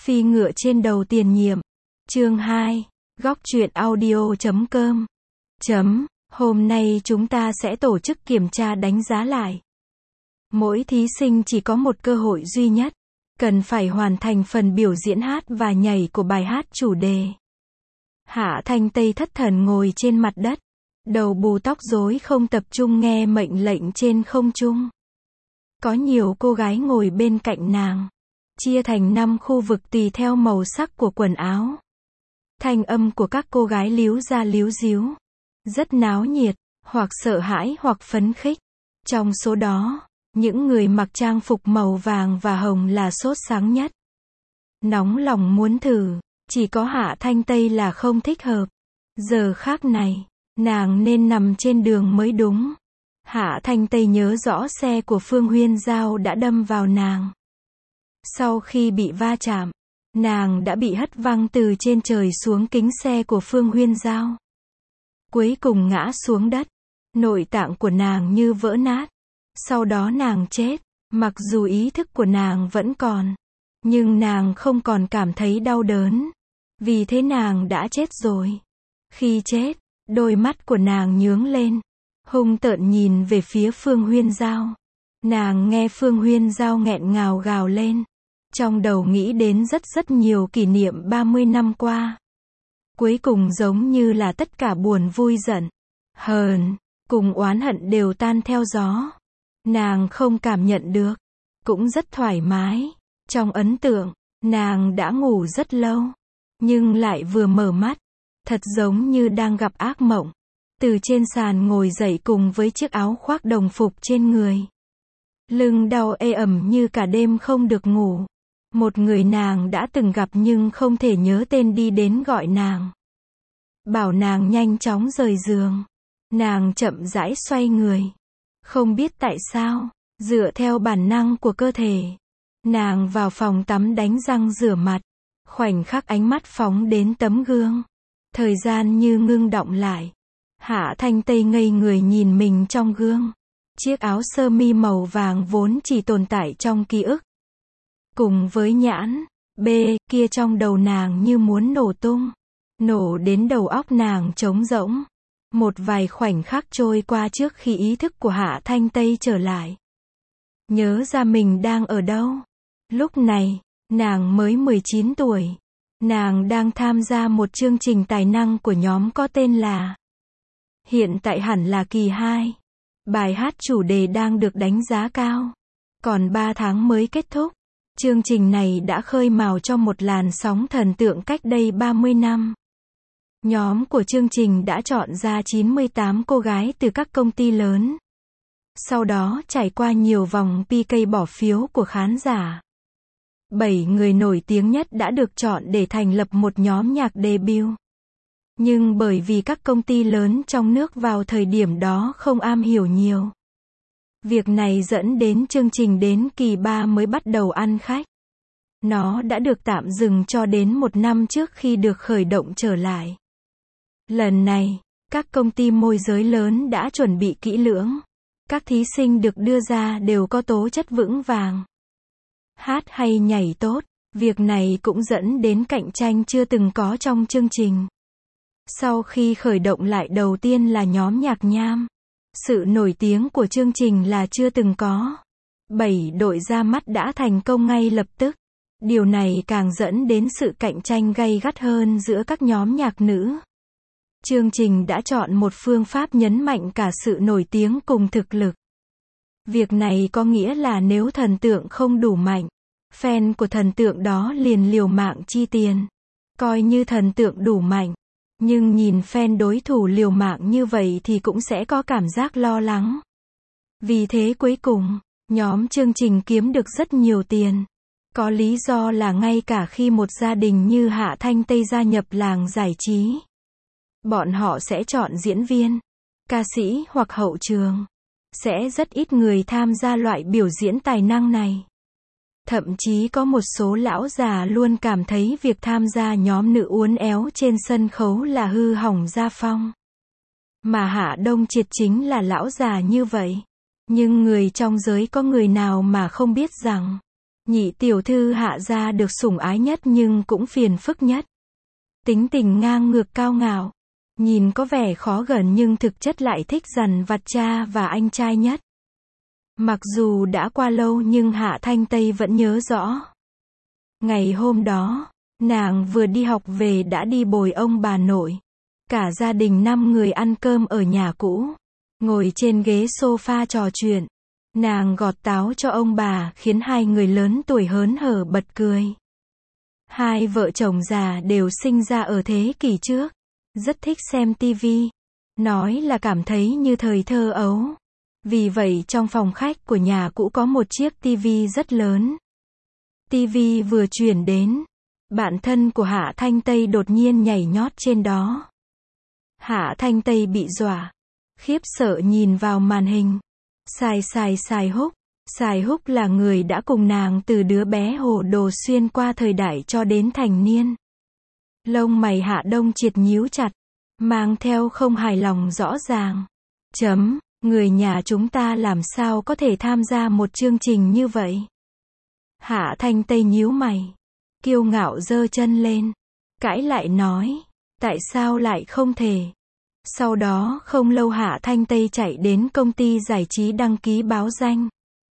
Phi ngựa trên đầu tiền nhiệm. Chương 2. Góc truyện audio.com. Hôm nay chúng ta sẽ tổ chức kiểm tra đánh giá lại. Mỗi thí sinh chỉ có một cơ hội duy nhất, cần phải hoàn thành phần biểu diễn hát và nhảy của bài hát chủ đề. Hạ Thanh Tây thất thần ngồi trên mặt đất, đầu bù tóc rối không tập trung nghe mệnh lệnh trên không trung. Có nhiều cô gái ngồi bên cạnh nàng, chia thành 5 khu vực tùy theo màu sắc của quần áo. Thanh âm của các cô gái líu ra líu díu, rất náo nhiệt, hoặc sợ hãi hoặc phấn khích. Trong số đó, những người mặc trang phục màu vàng và hồng là sốt sắng nhất. Nóng lòng muốn thử, chỉ có Hạ Thanh Tây là không thích hợp. Giờ khác này, nàng nên nằm trên đường mới đúng. Hạ Thanh Tây nhớ rõ xe của Phương Huyên Giao đã đâm vào nàng. Sau khi bị va chạm, nàng đã bị hất văng từ trên trời xuống kính xe của Phương Huyên Giao. Cuối cùng ngã xuống đất, nội tạng của nàng như vỡ nát. Sau đó nàng chết, mặc dù ý thức của nàng vẫn còn, nhưng nàng không còn cảm thấy đau đớn. Vì thế nàng đã chết rồi. Khi chết, đôi mắt của nàng nhướng lên, hung tợn nhìn về phía Phương Huyên Giao. Nàng nghe Phương Huyên Giao nghẹn ngào gào lên, trong đầu nghĩ đến rất nhiều kỷ niệm 30 năm qua. Cuối cùng giống như là tất cả buồn vui giận, hờn, cùng oán hận đều tan theo gió. Nàng không cảm nhận được, cũng rất thoải mái. Trong ấn tượng, nàng đã ngủ rất lâu, nhưng lại vừa mở mắt, thật giống như đang gặp ác mộng. Từ trên sàn ngồi dậy cùng với chiếc áo khoác đồng phục trên người. Lưng đau ê ẩm như cả đêm không được ngủ. Một người nàng đã từng gặp nhưng không thể nhớ tên đi đến gọi nàng. Bảo nàng nhanh chóng rời giường. Nàng chậm rãi xoay người. Không biết tại sao, dựa theo bản năng của cơ thể, nàng vào phòng tắm đánh răng rửa mặt. Khoảnh khắc ánh mắt phóng đến tấm gương, thời gian như ngưng đọng lại. Hạ Thanh Tây ngây người nhìn mình trong gương. Chiếc áo sơ mi màu vàng vốn chỉ tồn tại trong ký ức, cùng với nhãn B kia trong đầu nàng như muốn nổ tung, nổ đến đầu óc nàng trống rỗng. Một vài khoảnh khắc trôi qua trước khi ý thức của Hạ Thanh Tây trở lại, nhớ ra mình đang ở đâu. Lúc này, nàng mới 19 tuổi. Nàng đang tham gia một chương trình tài năng của nhóm có tên là Hiện tại hẳn là kỳ 2. Bài hát chủ đề đang được đánh giá cao. Còn 3 tháng mới kết thúc. Chương trình này đã khơi mào cho một làn sóng thần tượng cách đây 30 năm. Nhóm của chương trình đã chọn ra 98 cô gái từ các công ty lớn. Sau đó trải qua nhiều vòng PK bỏ phiếu của khán giả. 7 người nổi tiếng nhất đã được chọn để thành lập một nhóm nhạc debut. Nhưng bởi vì các công ty lớn trong nước vào thời điểm đó không am hiểu nhiều, việc này dẫn đến chương trình đến kỳ 3 mới bắt đầu ăn khách. Nó đã được tạm dừng cho đến 1 năm trước khi được khởi động trở lại. Lần này, các công ty môi giới lớn đã chuẩn bị kỹ lưỡng. Các thí sinh được đưa ra đều có tố chất vững vàng, hát hay nhảy tốt. Việc này cũng dẫn đến cạnh tranh chưa từng có trong chương trình. Sau khi khởi động lại đầu tiên là nhóm nhạc nam, sự nổi tiếng của chương trình là chưa từng có. 7 đội ra mắt đã thành công ngay lập tức. Điều này càng dẫn đến sự cạnh tranh gay gắt hơn giữa các nhóm nhạc nữ. Chương trình đã chọn một phương pháp nhấn mạnh cả sự nổi tiếng cùng thực lực. Việc này có nghĩa là nếu thần tượng không đủ mạnh, fan của thần tượng đó liền liều mạng chi tiền. Coi như thần tượng đủ mạnh, nhưng nhìn fan đối thủ liều mạng như vậy thì cũng sẽ có cảm giác lo lắng. Vì thế cuối cùng, nhóm chương trình kiếm được rất nhiều tiền. Có lý do là ngay cả khi một gia đình như Hạ Thanh Tây gia nhập làng giải trí, bọn họ sẽ chọn diễn viên, ca sĩ hoặc hậu trường. Sẽ rất ít người tham gia loại biểu diễn tài năng này. Thậm chí có một số lão già luôn cảm thấy việc tham gia nhóm nữ uốn éo trên sân khấu là hư hỏng gia phong. Mà Hạ Đông Triệt chính là lão già như vậy. Nhưng người trong giới có người nào mà không biết rằng, Nhị tiểu thư Hạ gia được sủng ái nhất nhưng cũng phiền phức nhất. Tính tình ngang ngược cao ngạo. Nhìn có vẻ khó gần nhưng thực chất lại thích dằn vặt cha và anh trai nhất. Mặc dù đã qua lâu nhưng Hạ Thanh Tây vẫn nhớ rõ. Ngày hôm đó, nàng vừa đi học về đã đi bồi ông bà nội. Cả gia đình 5 người ăn cơm ở nhà cũ. Ngồi trên ghế sofa trò chuyện. Nàng gọt táo cho ông bà khiến hai người lớn tuổi hớn hở bật cười. Hai vợ chồng già đều sinh ra ở thế kỷ trước. Rất thích xem tivi. Nói là cảm thấy như thời thơ ấu. Vì vậy trong phòng khách của nhà cũ có một chiếc tivi rất lớn. Tivi vừa chuyển đến. Bạn thân của Hạ Thanh Tây đột nhiên nhảy nhót trên đó. Hạ Thanh Tây bị dọa. Khiếp sợ nhìn vào màn hình. Sài Húc. Sài Húc là người đã cùng nàng từ đứa bé hồ đồ xuyên qua thời đại cho đến thành niên. Lông mày Hạ Đông Triệt nhíu chặt. Mang theo không hài lòng rõ ràng. Người nhà chúng ta làm sao có thể tham gia một chương trình như vậy? Hạ Thanh Tây nhíu mày. Kiêu ngạo giơ chân lên. Cãi lại nói. Tại sao lại không thể? Sau đó không lâu Hạ Thanh Tây chạy đến công ty giải trí đăng ký báo danh.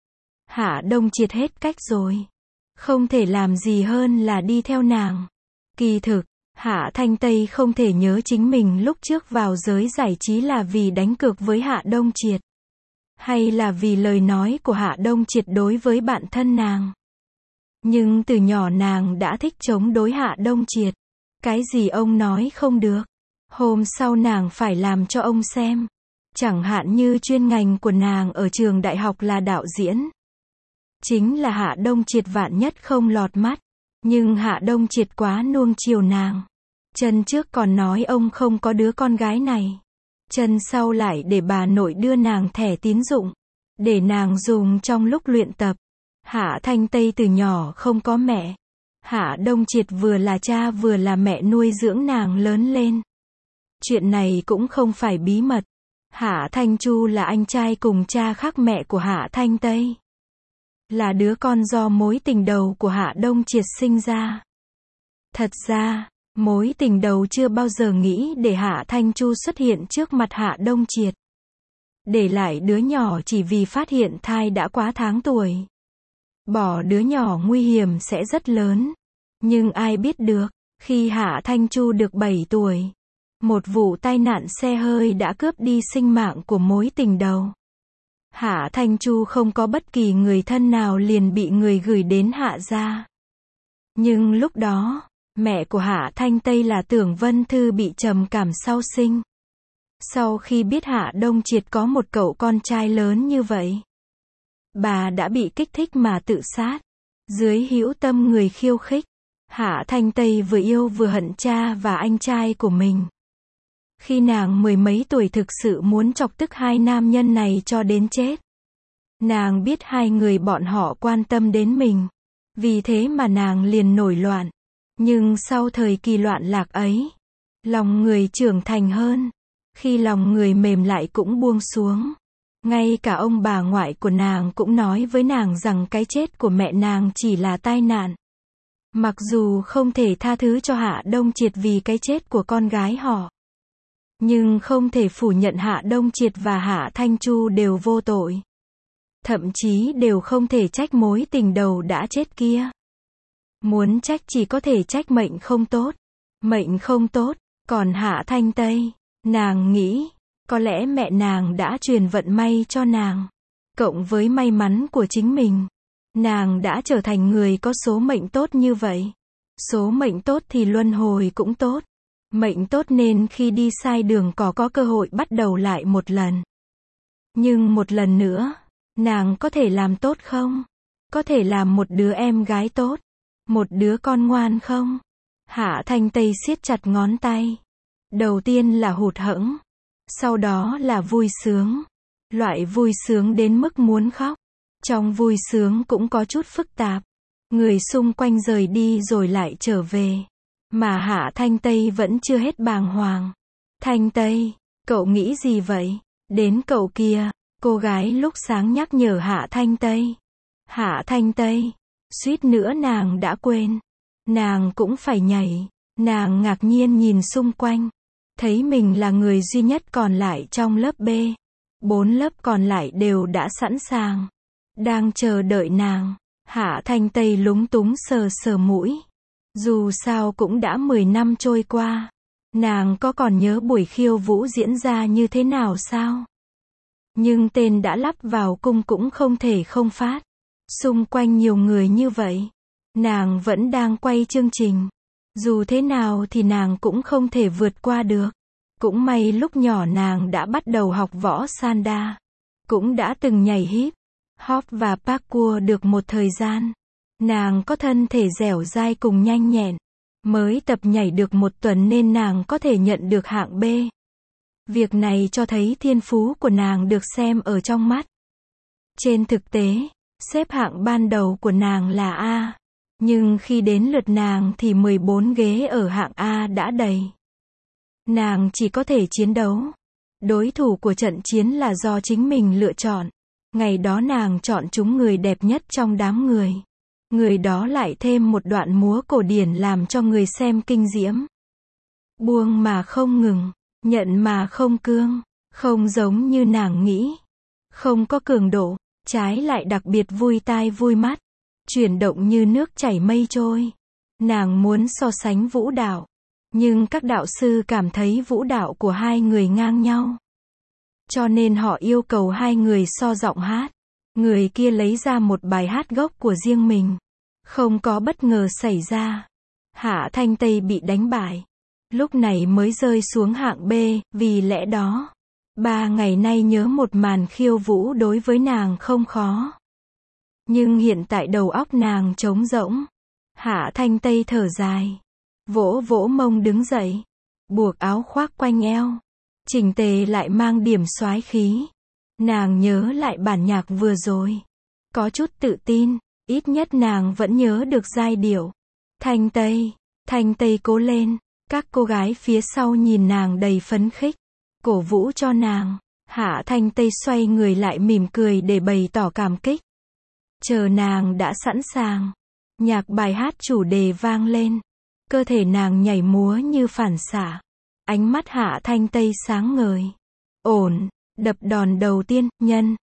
Hạ Đông Triệt hết cách rồi. Không thể làm gì hơn là đi theo nàng. Kỳ thực, Hạ Thanh Tây không thể nhớ chính mình lúc trước vào giới giải trí là vì đánh cược với Hạ Đông Triệt. Hay là vì lời nói của Hạ Đông Triệt đối với bạn thân nàng. Nhưng từ nhỏ nàng đã thích chống đối Hạ Đông Triệt. Cái gì ông nói không được. Hôm sau nàng phải làm cho ông xem. Chẳng hạn như chuyên ngành của nàng ở trường đại học là đạo diễn. Chính là Hạ Đông Triệt vạn nhất không lọt mắt. Nhưng Hạ Đông Triệt quá nuông chiều nàng. Chân trước còn nói ông không có đứa con gái này. Chân sau lại để bà nội đưa nàng thẻ tín dụng. Để nàng dùng trong lúc luyện tập. Hạ Thanh Tây từ nhỏ không có mẹ. Hạ Đông Triệt vừa là cha vừa là mẹ nuôi dưỡng nàng lớn lên. Chuyện này cũng không phải bí mật. Hạ Thanh Chu là anh trai cùng cha khác mẹ của Hạ Thanh Tây. Là đứa con do mối tình đầu của Hạ Đông Triệt sinh ra. Thật ra, mối tình đầu chưa bao giờ nghĩ để Hạ Thanh Chu xuất hiện trước mặt Hạ Đông Triệt. Để lại đứa nhỏ chỉ vì phát hiện thai đã quá tháng tuổi. Bỏ đứa nhỏ nguy hiểm sẽ rất lớn. Nhưng ai biết được, khi Hạ Thanh Chu được 7 tuổi, một vụ tai nạn xe hơi đã cướp đi sinh mạng của mối tình đầu. Hạ Thanh Chu không có bất kỳ người thân nào liền bị người gửi đến Hạ gia. Nhưng lúc đó, mẹ của Hạ Thanh Tây là Tưởng Vân Thư bị trầm cảm sau sinh. Sau khi biết Hạ Đông Triệt có một cậu con trai lớn như vậy, bà đã bị kích thích mà tự sát. Dưới hữu tâm người khiêu khích, Hạ Thanh Tây vừa yêu vừa hận cha và anh trai của mình. Khi nàng 10 mấy tuổi thực sự muốn chọc tức hai nam nhân này cho đến chết. Nàng biết hai người bọn họ quan tâm đến mình. Vì thế mà nàng liền nổi loạn. Nhưng sau thời kỳ loạn lạc ấy, lòng người trưởng thành hơn. Khi lòng người mềm lại cũng buông xuống. Ngay cả ông bà ngoại của nàng cũng nói với nàng rằng cái chết của mẹ nàng chỉ là tai nạn. Mặc dù không thể tha thứ cho Hạ Đông Triệt vì cái chết của con gái họ. Nhưng không thể phủ nhận Hạ Đông Triệt và Hạ Thanh Chu đều vô tội. Thậm chí đều không thể trách mối tình đầu đã chết kia. Muốn trách chỉ có thể trách mệnh không tốt. Mệnh không tốt, còn Hạ Thanh Tây, nàng nghĩ, có lẽ mẹ nàng đã truyền vận may cho nàng. Cộng với may mắn của chính mình, nàng đã trở thành người có số mệnh tốt như vậy. Số mệnh tốt thì luân hồi cũng tốt. Mệnh tốt nên khi đi sai đường có cơ hội bắt đầu lại một lần. Nhưng một lần nữa, nàng có thể làm tốt không? Có thể làm một đứa em gái tốt? Một đứa con ngoan không? Hạ Thanh Tây siết chặt ngón tay. Đầu tiên là hụt hẫng. Sau đó là vui sướng. Loại vui sướng đến mức muốn khóc. Trong vui sướng cũng có chút phức tạp. Người xung quanh rời đi rồi lại trở về. Mà Hạ Thanh Tây vẫn chưa hết bàng hoàng. Thanh Tây, cậu nghĩ gì vậy? Đến cậu kia, cô gái lúc sáng nhắc nhở Hạ Thanh Tây. Hạ Thanh Tây, Suýt nữa nàng đã quên. Nàng cũng phải nhảy. Nàng ngạc nhiên nhìn xung quanh. Thấy mình là người duy nhất còn lại trong lớp B. 4 lớp còn lại đều đã sẵn sàng. Đang chờ đợi nàng. Hạ Thanh Tây lúng túng sờ sờ mũi. Dù sao cũng đã 10 năm trôi qua. Nàng có còn nhớ buổi khiêu vũ diễn ra như thế nào sao? Nhưng tên đã lắp vào cung cũng không thể không phát. Xung quanh nhiều người như vậy. Nàng vẫn đang quay chương trình. Dù thế nào thì nàng cũng không thể vượt qua được. Cũng may lúc nhỏ nàng đã bắt đầu học võ Sanda. Cũng đã từng nhảy hip hop và parkour được một thời gian. Nàng có thân thể dẻo dai cùng nhanh nhẹn. Mới tập nhảy được 1 tuần nên nàng có thể nhận được hạng B. Việc này cho thấy thiên phú của nàng được xem ở trong mắt. Trên thực tế, xếp hạng ban đầu của nàng là A. Nhưng khi đến lượt nàng thì 14 ghế ở hạng A đã đầy. Nàng chỉ có thể chiến đấu. Đối thủ của trận chiến là do chính mình lựa chọn. Ngày đó nàng chọn chúng người đẹp nhất trong đám người. Người đó lại thêm một đoạn múa cổ điển làm cho người xem kinh diễm. Buông mà không ngừng, nhận mà không cương, không giống như nàng nghĩ. Không có cường độ, trái lại đặc biệt vui tai vui mắt. Chuyển động như nước chảy mây trôi. Nàng muốn so sánh vũ đạo. Nhưng các đạo sư cảm thấy vũ đạo của hai người ngang nhau. Cho nên họ yêu cầu hai người so giọng hát. Người kia lấy ra một bài hát gốc của riêng mình. Không có bất ngờ xảy ra. Hạ Thanh Tây bị đánh bại. Lúc này mới rơi xuống hạng B, vì lẽ đó. 3 ngày nay nhớ một màn khiêu vũ đối với nàng không khó. Nhưng hiện tại đầu óc nàng trống rỗng. Hạ Thanh Tây thở dài. Vỗ vỗ mông đứng dậy. Buộc áo khoác quanh eo. Chỉnh tề lại mang điểm soái khí. Nàng nhớ lại bản nhạc vừa rồi. Có chút tự tin. Ít nhất nàng vẫn nhớ được giai điệu. Thanh Tây cố lên. Các cô gái phía sau nhìn nàng đầy phấn khích. Cổ vũ cho nàng. Hạ Thanh Tây xoay người lại mỉm cười để bày tỏ cảm kích. Chờ nàng đã sẵn sàng. Nhạc bài hát chủ đề vang lên. Cơ thể nàng nhảy múa như phản xạ. Ánh mắt Hạ Thanh Tây sáng ngời. Ổn, đập đòn đầu tiên, nhân.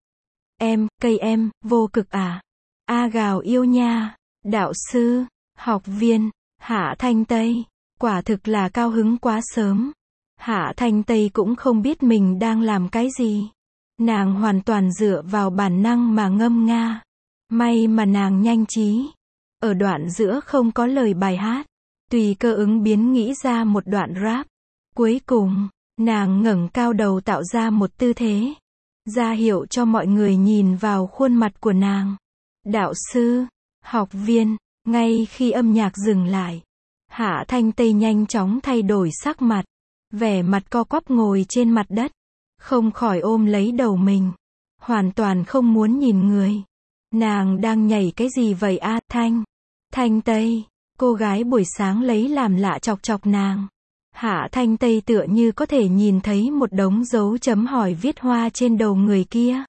Cây em, vô cực à. A gào yêu nha. Đạo sư, học viên, Hạ Thanh Tây. Quả thực là cao hứng quá sớm. Hạ Thanh Tây cũng không biết mình đang làm cái gì. Nàng hoàn toàn dựa vào bản năng mà ngâm nga. May mà nàng nhanh trí. Ở đoạn giữa không có lời bài hát. Tùy cơ ứng biến nghĩ ra một đoạn rap. Cuối cùng, nàng ngẩng cao đầu tạo ra một tư thế. Ra hiệu cho mọi người nhìn vào khuôn mặt của nàng. Đạo sư, học viên, ngay khi âm nhạc dừng lại. Hạ Thanh Tây nhanh chóng thay đổi sắc mặt. Vẻ mặt co quắp ngồi trên mặt đất. Không khỏi ôm lấy đầu mình. Hoàn toàn không muốn nhìn người. Nàng đang nhảy cái gì vậy a? Thanh Tây. Cô gái buổi sáng lấy làm lạ chọc chọc nàng. Hạ Thanh Tây tựa như có thể nhìn thấy một đống dấu chấm hỏi viết hoa trên đầu người kia.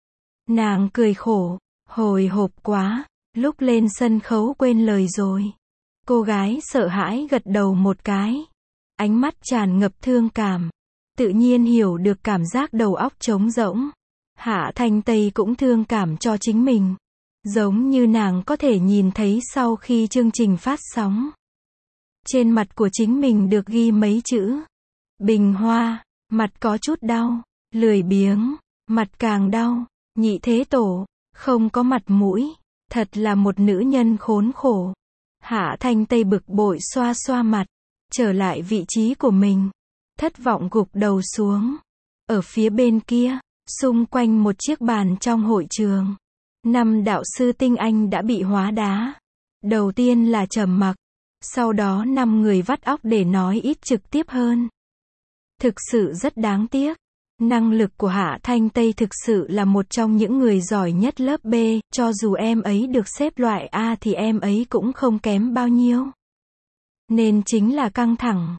Nàng cười khổ. Hồi hộp quá. Lúc lên sân khấu quên lời rồi. Cô gái sợ hãi gật đầu một cái. Ánh mắt tràn ngập thương cảm. Tự nhiên hiểu được cảm giác đầu óc trống rỗng. Hạ Thanh Tây cũng thương cảm cho chính mình. Giống như nàng có thể nhìn thấy sau khi chương trình phát sóng. Trên mặt của chính mình được ghi mấy chữ. Bình hoa, mặt có chút đau. Lười biếng, mặt càng đau. Nhị thế tổ, không có mặt mũi. Thật là một nữ nhân khốn khổ. Hạ Thanh Tây bực bội xoa xoa mặt. Trở lại vị trí của mình. Thất vọng gục đầu xuống. Ở phía bên kia, xung quanh một chiếc bàn trong hội trường. 5 đạo sư tinh anh đã bị hóa đá. Đầu tiên là trầm mặc. Sau đó 5 người vắt óc để nói ít trực tiếp hơn. Thực sự rất đáng tiếc. Năng lực của Hạ Thanh Tây thực sự là một trong những người giỏi nhất lớp B. Cho dù em ấy được xếp loại A thì em ấy cũng không kém bao nhiêu. Nên chính là căng thẳng.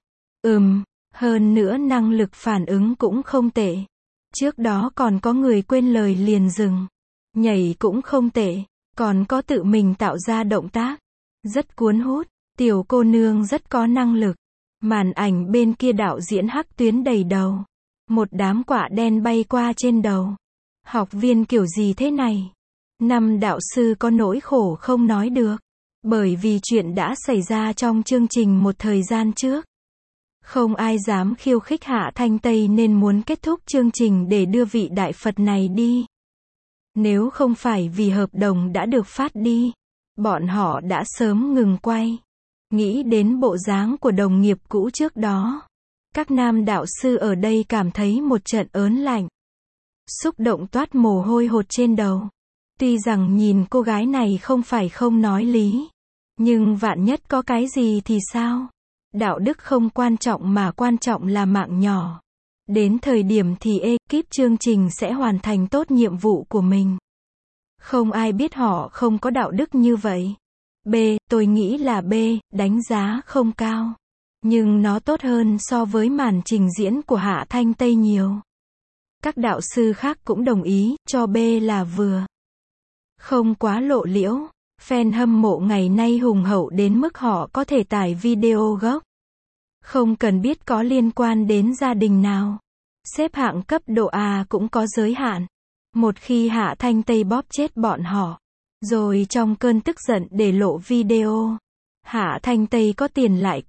Hơn nữa năng lực phản ứng cũng không tệ. Trước đó còn có người quên lời liền dừng. Nhảy cũng không tệ. còn có tự mình tạo ra động tác. Rất cuốn hút, tiểu cô nương rất có năng lực. Màn ảnh bên kia đạo diễn hắc tuyến đầy đầu. Một đám quạ đen bay qua trên đầu. Học viên kiểu gì thế này? Năm đạo sư có nỗi khổ không nói được. Bởi vì chuyện đã xảy ra trong chương trình một thời gian trước. Không ai dám khiêu khích Hạ Thanh Tây nên muốn kết thúc chương trình để đưa vị đại Phật này đi. Nếu không phải vì hợp đồng đã được phát đi, bọn họ đã sớm ngừng quay. Nghĩ đến bộ dáng của đồng nghiệp cũ trước đó. Các nam đạo sư ở đây cảm thấy một trận ớn lạnh. Xúc động toát mồ hôi hột trên đầu. Tuy rằng nhìn cô gái này không phải không nói lý. Nhưng vạn nhất có cái gì thì sao? Đạo đức không quan trọng mà quan trọng là mạng nhỏ. Đến thời điểm thì ekip chương trình sẽ hoàn thành tốt nhiệm vụ của mình. Không ai biết họ không có đạo đức như vậy. B, tôi nghĩ là B, đánh giá không cao. Nhưng nó tốt hơn so với màn trình diễn của Hạ Thanh Tây nhiều. Các đạo sư khác cũng đồng ý, cho B là vừa. Không quá lộ liễu. Fan hâm mộ ngày nay hùng hậu đến mức họ có thể tải video gốc. Không cần biết có liên quan đến gia đình nào. Xếp hạng cấp độ A cũng có giới hạn. Một khi Hạ Thanh Tây bóp chết bọn họ, rồi trong cơn tức giận để lộ video, Hạ Thanh Tây có tiền lại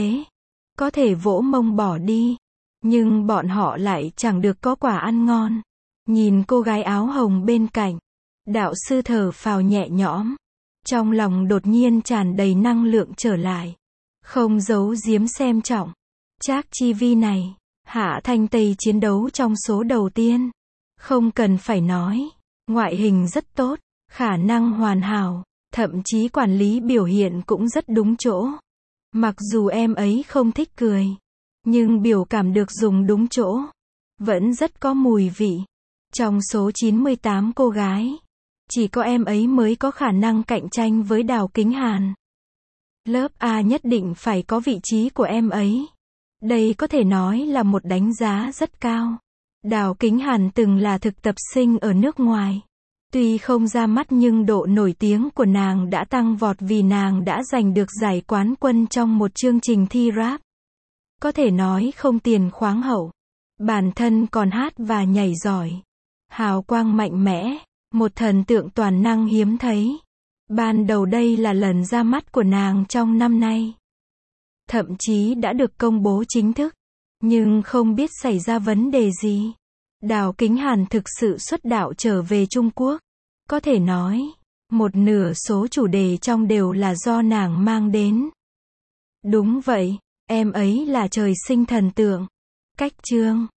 có thể vỗ mông bỏ đi. Nhưng bọn họ lại chẳng được có quả ăn ngon. Nhìn cô gái áo hồng bên cạnh, đạo sư thở phào nhẹ nhõm. Trong lòng đột nhiên tràn đầy năng lượng trở lại. Không giấu giếm xem trọng. Trác Chi Vi này, Hạ Thanh Tây chiến đấu trong số đầu tiên. Không cần phải nói, ngoại hình rất tốt, khả năng hoàn hảo, thậm chí quản lý biểu hiện cũng rất đúng chỗ. Mặc dù em ấy không thích cười, nhưng biểu cảm được dùng đúng chỗ, vẫn rất có mùi vị. Trong số 98 cô gái, chỉ có em ấy mới có khả năng cạnh tranh với Đào Kính Hàn. Lớp A nhất định phải có vị trí của em ấy. Đây có thể nói là một đánh giá rất cao. Đào Kính Hàn từng là thực tập sinh ở nước ngoài. Tuy không ra mắt nhưng độ nổi tiếng của nàng đã tăng vọt vì nàng đã giành được giải quán quân trong một chương trình thi rap. Có thể nói không tiền khoáng hậu. Bản thân còn hát và nhảy giỏi. Hào quang mạnh mẽ, một thần tượng toàn năng hiếm thấy. Ban đầu đây là lần ra mắt của nàng trong năm nay. Thậm chí đã được công bố chính thức. Nhưng không biết xảy ra vấn đề gì. Đào Kính Hàn thực sự xuất đạo trở về Trung Quốc. Có thể nói, một nửa số chủ đề trong đều là do nàng mang đến. Đúng vậy, em ấy là trời sinh thần tượng. Cách chương